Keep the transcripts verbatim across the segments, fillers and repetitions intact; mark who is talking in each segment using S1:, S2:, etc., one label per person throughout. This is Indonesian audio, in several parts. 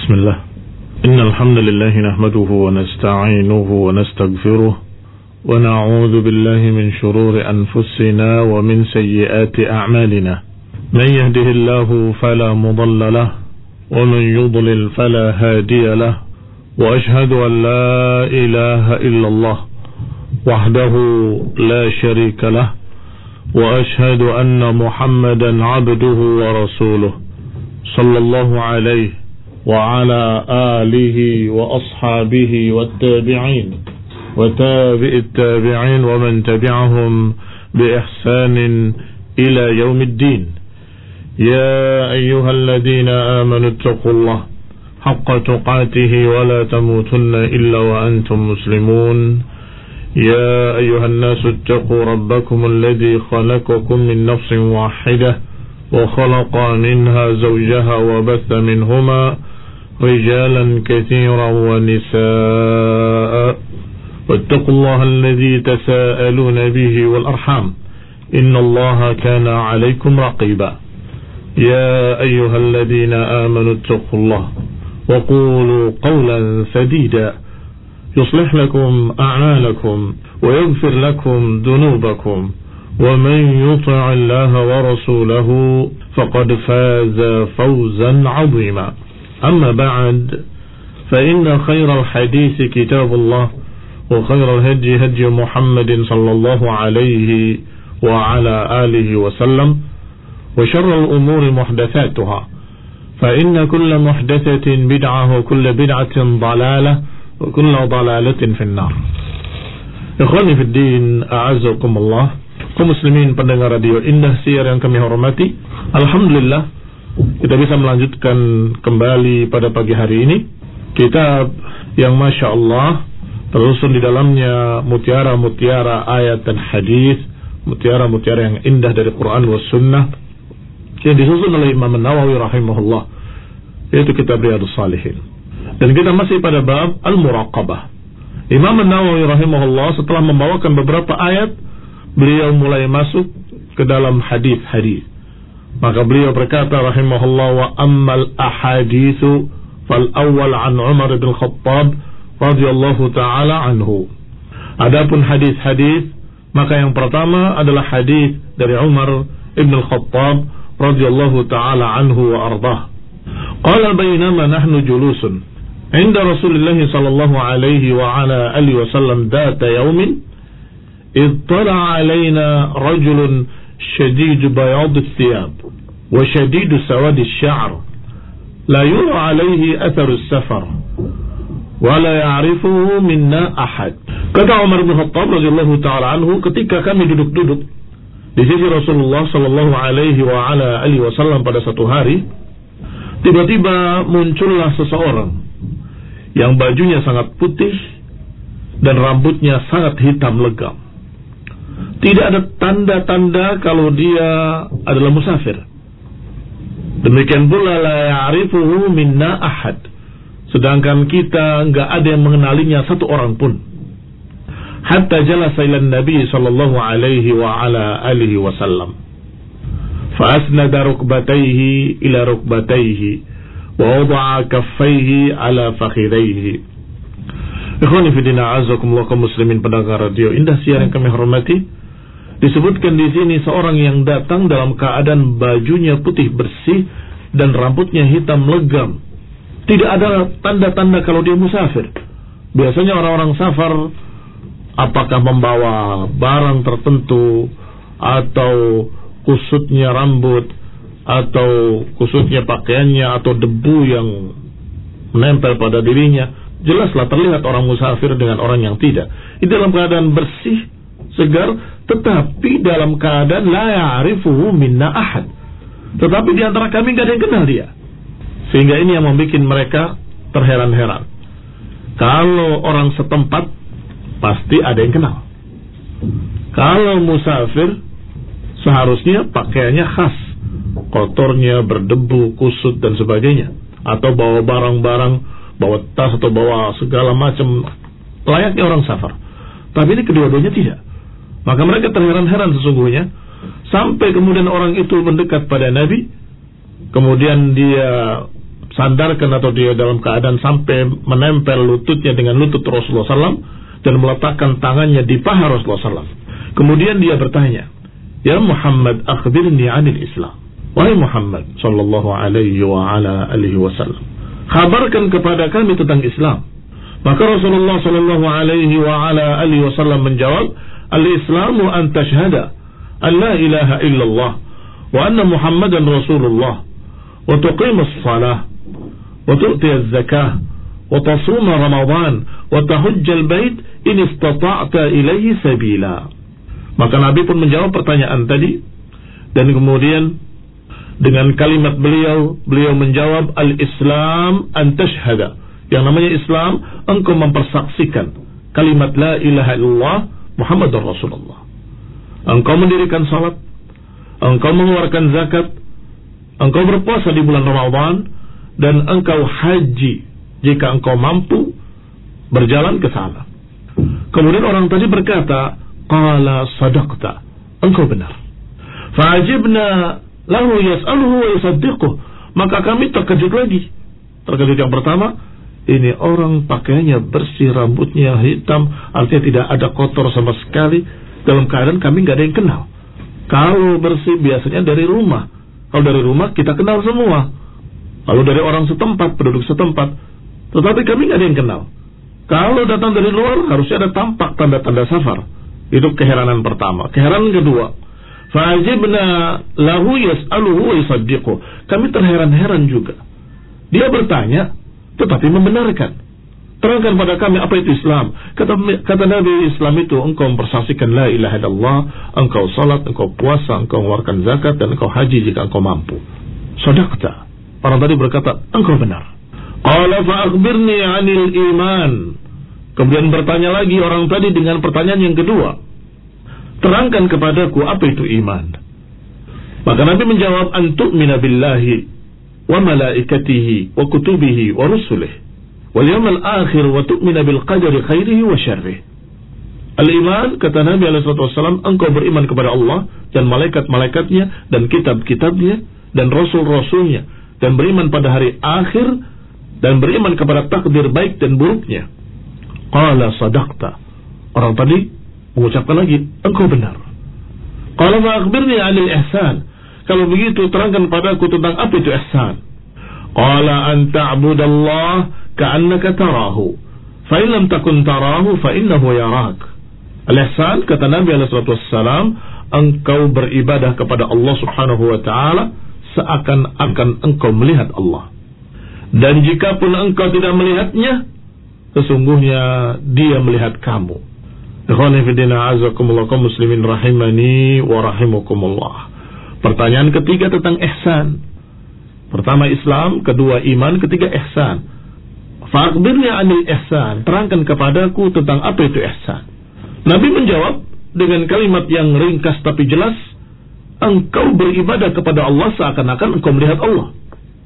S1: بسم الله إن الحمد لله نحمده ونستعينه ونستغفره ونعوذ بالله من شرور أنفسنا ومن سيئات أعمالنا من يهده الله فلا مضل له ومن يضلل فلا هادي له وأشهد أن لا إله إلا الله وحده لا شريك له وأشهد أن محمدا عبده ورسوله صلى الله عليه وعلى آله وأصحابه والتابعين وتابع التابعين ومن تبعهم بإحسان إلى يوم الدين يا أيها الذين آمنوا اتقوا الله حق تقاته ولا تموتن إلا وأنتم مسلمون يا أيها الناس اتقوا ربكم الذي خلقكم من نفس واحدة وخلق منها زوجها وبث منهما رجالا كثيرا ونساء واتقوا الله الذي تساءلون به والأرحام إن الله كان عليكم رقيبا يا أيها الذين آمنوا اتقوا الله وقولوا قولا سديدا يصلح لكم أعمالكم ويغفر لكم ذنوبكم ومن يطع الله ورسوله فقد فاز فوزا عظيما أما بعد فإن خير الحديث كتاب الله وخير الهدي هدي محمد صلى الله عليه وعلى آله وسلم وشر الأمور محدثاتها فإن كل محدثة بدعة وكل بدعة ضلالة وكل ضلالة في النار. Ikhwani fi din, a'azzakumullah. Kaum muslimin pendengar radio Indah Siar yang kami hormati, alhamdulillah kita bisa melanjutkan kembali pada pagi hari ini kitab yang Masya Allah tersusun di dalamnya mutiara-mutiara ayat dan hadis, mutiara-mutiara yang indah dari Quran wa Sunnah yang disusun oleh Imam Nawawi rahimahullah, yaitu kitab Riyadhus Shalihin. Dan kita masih pada bab Al-Muraqabah. Imam Nawawi rahimahullah setelah membawakan beberapa ayat, beliau mulai masuk ke dalam hadis-hadis. Maka beliau berkata rahimahullah, wa ammal ahaditsu fal awwal an Umar bin Khattab radhiyallahu taala anhu. Adapun hadis-hadis, maka yang pertama adalah hadis dari Umar bin Khattab radhiyallahu taala anhu wa ardhah. Qala bainama nahnu julusun 'inda Rasulillah sallallahu alaihi wa ala alihi wasallam dhata yawmin اطلع علينا رجل شديد بياض الثياب وشديد سواد الشعر لا يرى عليه أثر السفر ولا يعرفه منا أحد. Kata Umar bin Khattab radhiyallahu taala anhu, ketika kami duduk-duduk di sisi Rasulullah sallallahu alaihi wa ala alihi wasallam pada satu hari, tiba-tiba muncullah seseorang yang bajunya sangat putih dan rambutnya sangat hitam legam. Tidak ada tanda-tanda kalau dia adalah musafir. Demikian pula la ya'rifuhu minna ahad. Sedangkan kita enggak ada yang mengenalinya satu orang pun. Hatta jalasa ila Nabi sallallahu alaihi wa ala alihi wasallam. Fa asnada rukbatayhi ila rukbatayhi wa wada'a kaffayhi ala fakhidayhi. Ikhwani fi din, a'azzakumullah kaum muslimin pendengar radio Indah Siar yang kami hormati. Disebutkan di sini seorang yang datang dalam keadaan bajunya putih bersih dan rambutnya hitam legam. Tidak ada tanda-tanda kalau dia musafir. Biasanya orang-orang safar apakah membawa barang tertentu, atau kusutnya rambut, atau kusutnya pakaiannya, atau debu yang menempel pada dirinya. Jelaslah terlihat orang musafir dengan orang yang tidak. Itu dalam keadaan bersih, segar, tetapi dalam keadaan la ya'rifuhu minna ahad. Tetapi di antara kami tidak ada yang kenal dia. Sehingga ini yang membuat mereka terheran-heran. Kalau orang setempat pasti ada yang kenal. Kalau musafir seharusnya pakaiannya khas, kotornya, berdebu, kusut dan sebagainya, atau bawa barang-barang, bawa tas atau bawa segala macam layaknya orang safar. Tapi ini kedua-duanya tidak. Maka mereka terheran-heran sesungguhnya, sampai kemudian orang itu mendekat pada Nabi. Kemudian dia sandarkan atau dia dalam keadaan sampai menempel lututnya dengan lutut Rasulullah sallallahu alaihi wasallam dan meletakkan tangannya di paha Rasulullah sallallahu alaihi wasallam. Kemudian dia bertanya, "Ya Muhammad, akhbirni 'anil Islam." Wahai Muhammad sallallahu alaihi wa ala alihi wasallam, kabarkan kepada kami tentang Islam. Maka Rasulullah sallallahu alaihi wa ala alihi wasallam menjawab, "Al-Islamu an tashhada an la ilaha illallah wa anna Muhammadan Rasulullah wa tuqimus shalah wa tu'tiyaz zakah wa tasuma Ramadan wa tahujjal bait in istata'ta ilaihi sabila." Maka Nabi pun menjawab pertanyaan tadi, dan kemudian dengan kalimat beliau, beliau menjawab, "Al-Islam an tashhada." Yang namanya Islam, engkau mempersaksikan kalimat la ilaha illallah Muhammadur Rasulullah. Engkau mendirikan salat, engkau mengeluarkan zakat, engkau berpuasa di bulan Ramadan, dan engkau haji jika engkau mampu berjalan ke sana. Kemudian orang tadi berkata, "Qala sadaqta." Engkau benar. Fa'ajibna lahu yas'aluhu wa yusaddiquh. Maka kami terkejut lagi. Terkejut yang pertama, ini orang pakaiannya bersih, rambutnya hitam, artinya tidak ada kotor sama sekali, dalam keadaan kami nggak ada yang kenal. Kalau bersih biasanya dari rumah. Kalau dari rumah kita kenal semua. Kalau dari orang setempat, penduduk setempat. Tetapi kami nggak ada yang kenal. Kalau datang dari luar harusnya ada tampak tanda-tanda safar. Itu keheranan pertama. Keheranan kedua, fa'ajibna lahu yas'aluhu wa yusaddiquh. Kami terheran-heran juga. Dia bertanya tetapi membenarkan. Terangkan pada kami apa itu Islam. Kata, kata Nabi, Islam itu engkau mempersaksikan la ilaha illallah, engkau salat, engkau puasa, engkau mengeluarkan zakat, dan engkau haji jika engkau mampu. Sadaqta. Orang tadi berkata, engkau benar. Qala fa akhbirni 'anil iman. Kemudian bertanya lagi orang tadi dengan pertanyaan yang kedua. Terangkan kepadaku apa itu iman. Maka Nabi menjawab, an tu'mina billahi wa malaikatihi wa kutubihi wa rusulihi wal yawmal akhir wa tu'mina bil qadari khairihi wa syarrihi. Al-iman, kata Nabi alaihi wasallam, engkau beriman kepada Allah dan malaikat-malaikatnya dan kitab-kitabnya dan rasul-rasulnya, dan beriman pada hari akhir, dan beriman kepada takdir baik dan buruknya. Qala sadaqta. Orang tadi mengucapkan lagi, engkau benar. Qala fa akhbirni 'anil ihsan. Kalau begitu terangkan padaku tentang apa itu ihsan. Qala an ta'budallah ka'annaka tarahu, fa in lam takun tarahu fa innahu yarak. Al-ihsan, kata Nabi alaihi wasallam, engkau beribadah kepada Allah Subhanahu wa taala seakan-akan engkau melihat Allah. Dan jikapun engkau tidak melihatnya, sesungguhnya dia melihat kamu. Ikhwani fillah, azakumullah kaum muslimin rahimani wa rahimakumullah. Pertanyaan ketiga tentang ihsan. Pertama Islam, kedua iman, ketiga ihsan. Fa'akhbirni 'anil ihsan. Terangkan kepadaku tentang apa itu ihsan. Nabi menjawab dengan kalimat yang ringkas tapi jelas, engkau beribadah kepada Allah seakan-akan engkau melihat Allah.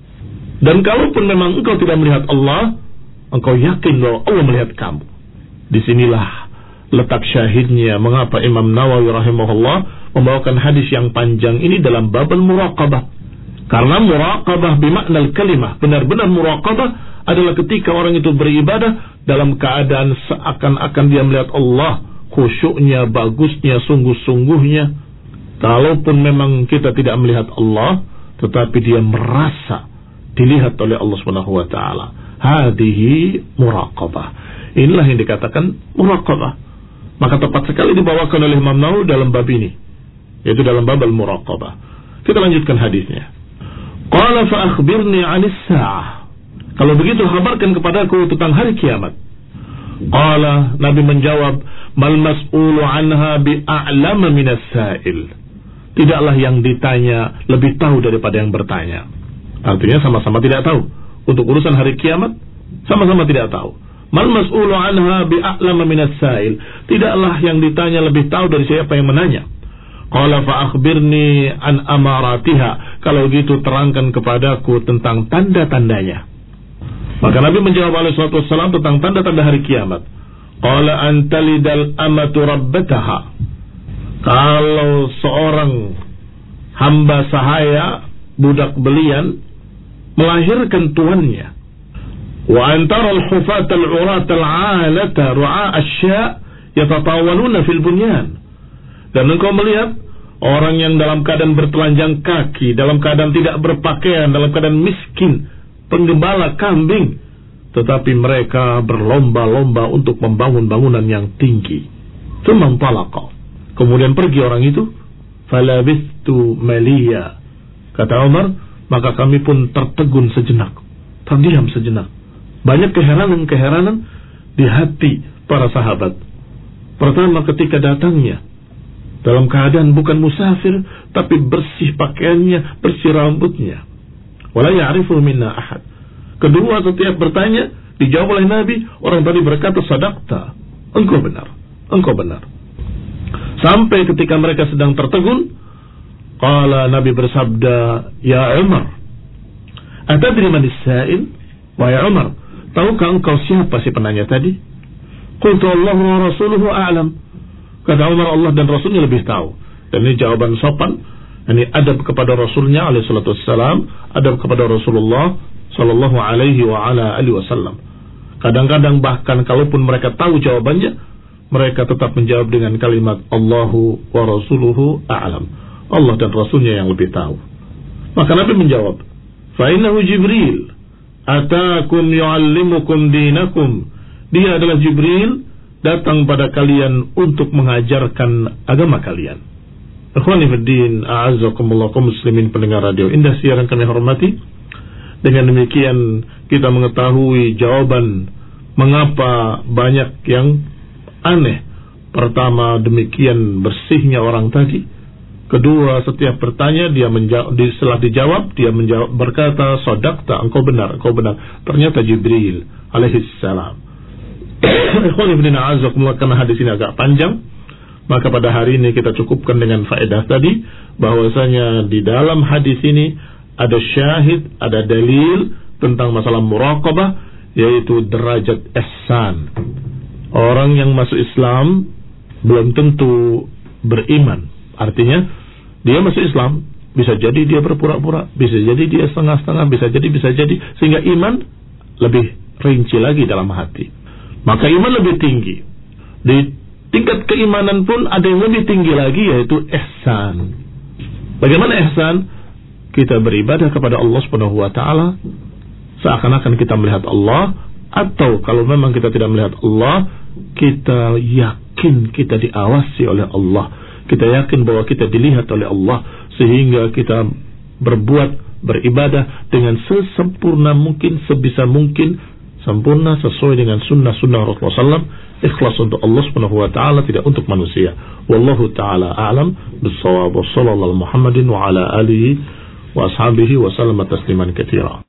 S1: Dan kalaupun memang engkau tidak melihat Allah, engkau yakin bahwa Allah melihat kamu. Disinilah letak syahidnya mengapa Imam Nawawi rahimahullah membawakan hadis yang panjang ini dalam babul muraqabah. Karena muraqabah bimakna kalimah, benar-benar muraqabah adalah ketika orang itu beribadah dalam keadaan seakan-akan dia melihat Allah, khusyuknya, bagusnya, sungguh-sungguhnya. Kalaupun memang kita tidak melihat Allah, tetapi dia merasa dilihat oleh Allah Subhanahu wa taala. Hadihi muraqabah. Inilah yang dikatakan muraqabah. Maka tepat sekali dibawakan oleh Imam Nawawi dalam bab ini, yaitu dalam bab al-muraqabah. Kita lanjutkan hadisnya. Qala fa akhbirni 'anis sa'ah. Kalau begitu kabarkan kepadaku tentang hari kiamat. Qala, Nabi menjawab, mal mas'ulu 'anha bi'a'lama minas sa'il. Tidaklah yang ditanya lebih tahu daripada yang bertanya. Artinya sama-sama tidak tahu. Untuk urusan hari kiamat sama-sama tidak tahu. Mal mas'ulu 'anha bi'a'lama minas sa'il. Tidaklah yang ditanya lebih tahu dari siapa yang menanya. Qala fa akhbirni an amaratiha. Kalau gitu terangkan kepadaku tentang tanda-tandanya. Maka Nabi menjawab alaihi salatu wassalam tentang tanda-tanda hari kiamat. Qala an talidal amatu rabbataha. Kalau seorang hamba sahaya, budak belian, melahirkan tuannya. Wa antara al-hufat al-urat al-'alata ru'a asya' yatatawaluna fil bunyan. Dan engkau melihat orang yang dalam keadaan bertelanjang kaki, dalam keadaan tidak berpakaian, dalam keadaan miskin, penggembala kambing, tetapi mereka berlomba-lomba untuk membangun bangunan yang tinggi. Tsumma talaqa. Kemudian pergi orang itu. Falabistu maliya. Kata Umar, maka kami pun tertegun sejenak, terdiam sejenak. Banyak keheranan-keheranan di hati para sahabat. Pertama, ketika datangnya dalam keadaan bukan musafir, tapi bersih pakaiannya, bersih rambutnya. Wala ya'rifu minna ahad. Kedua, setiap bertanya, dijawab oleh Nabi, orang tadi berkata, sadaqta, engkau benar, engkau benar. Sampai ketika mereka sedang tertegun, qala Nabi bersabda, ya Umar, atadri man as-sa'il? Wahai Umar, tahukah engkau siapa si penanya tadi? Qultu Allah wa rasuluhu a'lam. Kata Umar, Allah dan Rasulnya lebih tahu. Dan ini jawaban sopan. Ini adab kepada Rasulnya alaihi salatu wassalam, adab kepada Rasulullah sallallahu alaihi wa ala alihi wasallam. Kadang-kadang bahkan kalaupun mereka tahu jawabannya, mereka tetap menjawab dengan kalimat Allahu wa rasuluhu a'lam. Allah dan Rasulnya yang lebih tahu. Maka Nabi menjawab, fa innahu Jibril atakum yu'allimukum dinakum. Dia adalah Jibril, datang pada kalian untuk mengajarkan agama kalian. Ikhwani fiddin, a'azzakumullah, kaum muslimin pendengar radio Indah siaran kami hormati. Dengan demikian kita mengetahui jawaban mengapa banyak yang aneh. Pertama, demikian bersihnya orang tadi. Kedua, setiap bertanya dia menjawab, setelah dijawab dia menjawab, berkata, sadaqta, engkau benar, engkau benar. Ternyata Jibril alaihi salam. Karena hadis ini agak panjang, maka pada hari ini kita cukupkan dengan faedah tadi, bahwasanya di dalam hadis ini ada syahid, ada dalil tentang masalah muraqabah, yaitu derajat ihsan. Orang yang masuk Islam belum tentu beriman. Artinya dia masuk Islam, bisa jadi dia berpura-pura, bisa jadi dia setengah-setengah, bisa jadi bisa jadi sehingga iman lebih rinci lagi dalam hati. Maka iman lebih tinggi. Di tingkat keimanan pun ada yang lebih tinggi lagi, yaitu ihsan. Bagaimana ihsan? Kita beribadah kepada Allah Subhanahu wa taala seakan-akan kita melihat Allah, atau kalau memang kita tidak melihat Allah, kita yakin kita diawasi oleh Allah. Kita yakin bahwa kita dilihat oleh Allah, sehingga kita berbuat, beribadah dengan sesempurna mungkin, sebisa mungkin, sempurna sesuai dengan sunnah-sunnah Rasulullah sallallahu alaihi wasallam, ikhlas untuk Allah Subhanahu wa taala, tidak untuk manusia. Wallahu taala a'lam bis-shawab. Wassallallahu Muhammadin wa ala alihi wa ashabihi wa sallama tasliman katsira.